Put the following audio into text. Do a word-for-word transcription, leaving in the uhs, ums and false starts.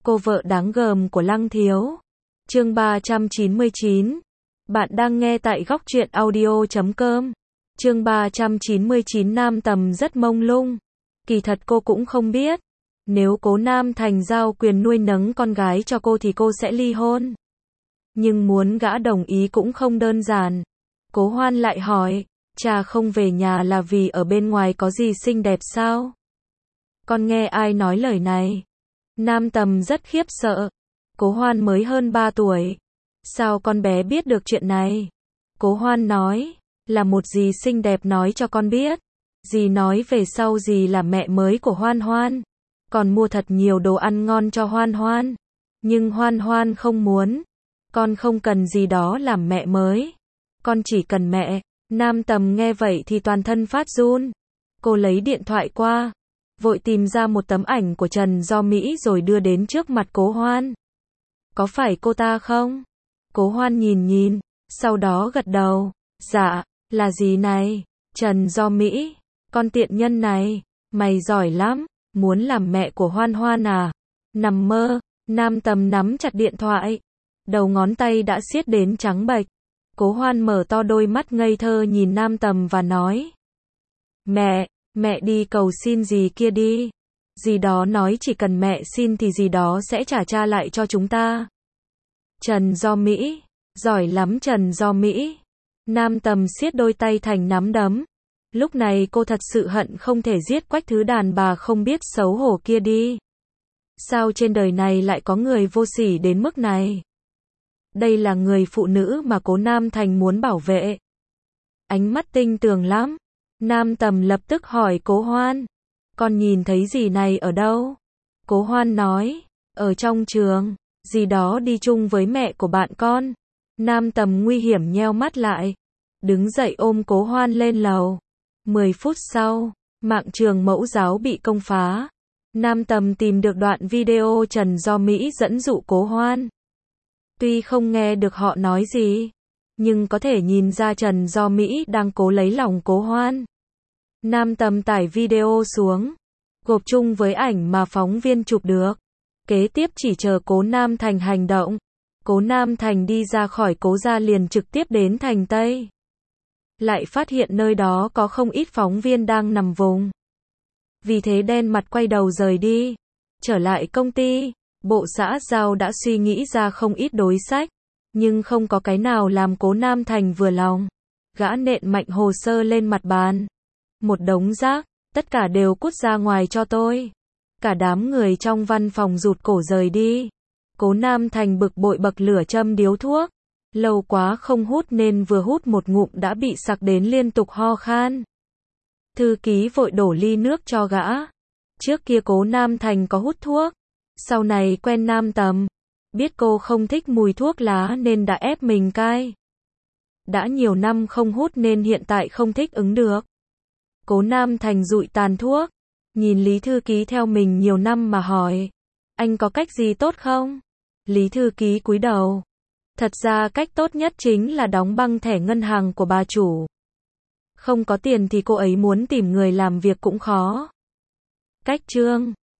cô vợ đáng gờm của Lăng Thiếu. Chương ba trăm chín mươi chín. Bạn đang nghe tại góc truyện audio chấm com. Chương ba trăm chín mươi chín. Nam Tầm rất mông lung. Kỳ thật cô cũng không biết. Nếu Cố Nam Thành giao quyền nuôi nấng con gái cho cô thì cô sẽ ly hôn. Nhưng muốn gã đồng ý cũng không đơn giản. Cố Hoan lại hỏi, cha không về nhà là vì ở bên ngoài có gì xinh đẹp sao? Con nghe ai nói lời này? Nam Tầm rất khiếp sợ. Cố Hoan mới hơn ba tuổi. Sao con bé biết được chuyện này? Cố Hoan nói, là một dì xinh đẹp nói cho con biết. Dì nói về sau dì là mẹ mới của Hoan Hoan. Còn mua thật nhiều đồ ăn ngon cho Hoan Hoan. Nhưng Hoan Hoan không muốn. Con không cần gì đó làm mẹ mới. Con chỉ cần mẹ. Nam Tầm nghe vậy thì toàn thân phát run. Cô lấy điện thoại qua. Vội tìm ra một tấm ảnh của Trần Do Mỹ rồi đưa đến trước mặt Cố Hoan. Có phải cô ta không? Cố Hoan nhìn nhìn. Sau đó gật đầu. Dạ, là gì này? Trần Do Mỹ. Con tiện nhân này. Mày giỏi lắm. Muốn làm mẹ của Hoan Hoan à? Nằm mơ. Nam Tầm nắm chặt điện thoại. Đầu ngón tay đã siết đến trắng bệch. Cố Hoan mở to đôi mắt ngây thơ nhìn Nam Tầm và nói. Mẹ, mẹ đi cầu xin dì kia đi. Dì đó nói chỉ cần mẹ xin thì dì đó sẽ trả cha lại cho chúng ta. Trần Do Mỹ. Giỏi lắm Trần Do Mỹ. Nam Tầm siết đôi tay thành nắm đấm. Lúc này cô thật sự hận không thể giết quách thứ đàn bà không biết xấu hổ kia đi. Sao trên đời này lại có người vô sỉ đến mức này? Đây là người phụ nữ mà Cố Nam Thành muốn bảo vệ. Ánh mắt tinh tường lắm. Nam Tầm lập tức hỏi Cố Hoan. Con nhìn thấy dì này ở đâu? Cố Hoan nói. Ở trong trường. Dì đó đi chung với mẹ của bạn con. Nam Tầm nguy hiểm nheo mắt lại. Đứng dậy ôm Cố Hoan lên lầu. Mười phút sau, mạng trường mẫu giáo bị công phá. Nam Tầm tìm được đoạn video Trần Do Mỹ dẫn dụ Cố Hoan. Tuy không nghe được họ nói gì, nhưng có thể nhìn ra Trần Do Mỹ đang cố lấy lòng Cố Hoan. Nam Tầm tải video xuống, gộp chung với ảnh mà phóng viên chụp được. Kế tiếp chỉ chờ Cố Nam Thành hành động. Cố Nam Thành đi ra khỏi Cố gia liền trực tiếp đến thành Tây. Lại phát hiện nơi đó có không ít phóng viên đang nằm vùng. Vì thế đen mặt quay đầu rời đi. Trở lại công ty, bộ xã giao đã suy nghĩ ra không ít đối sách, nhưng không có cái nào làm Cố Nam Thành vừa lòng. Gã nện mạnh hồ sơ lên mặt bàn. Một đống rác, tất cả đều cút ra ngoài cho tôi. Cả đám người trong văn phòng rụt cổ rời đi. Cố Nam Thành bực bội bậc lửa châm điếu thuốc. Lâu quá không hút nên vừa hút một ngụm đã bị sặc đến liên tục ho khan. Thư ký vội đổ ly nước cho gã. Trước kia Cố Nam Thành có hút thuốc. Sau này quen Nam Tầm. Biết cô không thích mùi thuốc lá nên đã ép mình cai. Đã nhiều năm không hút nên hiện tại không thích ứng được. Cố Nam Thành dụi tàn thuốc. Nhìn Lý Thư Ký theo mình nhiều năm mà hỏi. Anh có cách gì tốt không? Lý Thư Ký cúi đầu. Thật ra cách tốt nhất chính là đóng băng thẻ ngân hàng của bà chủ. Không có tiền thì cô ấy muốn tìm người làm việc cũng khó. Cách chương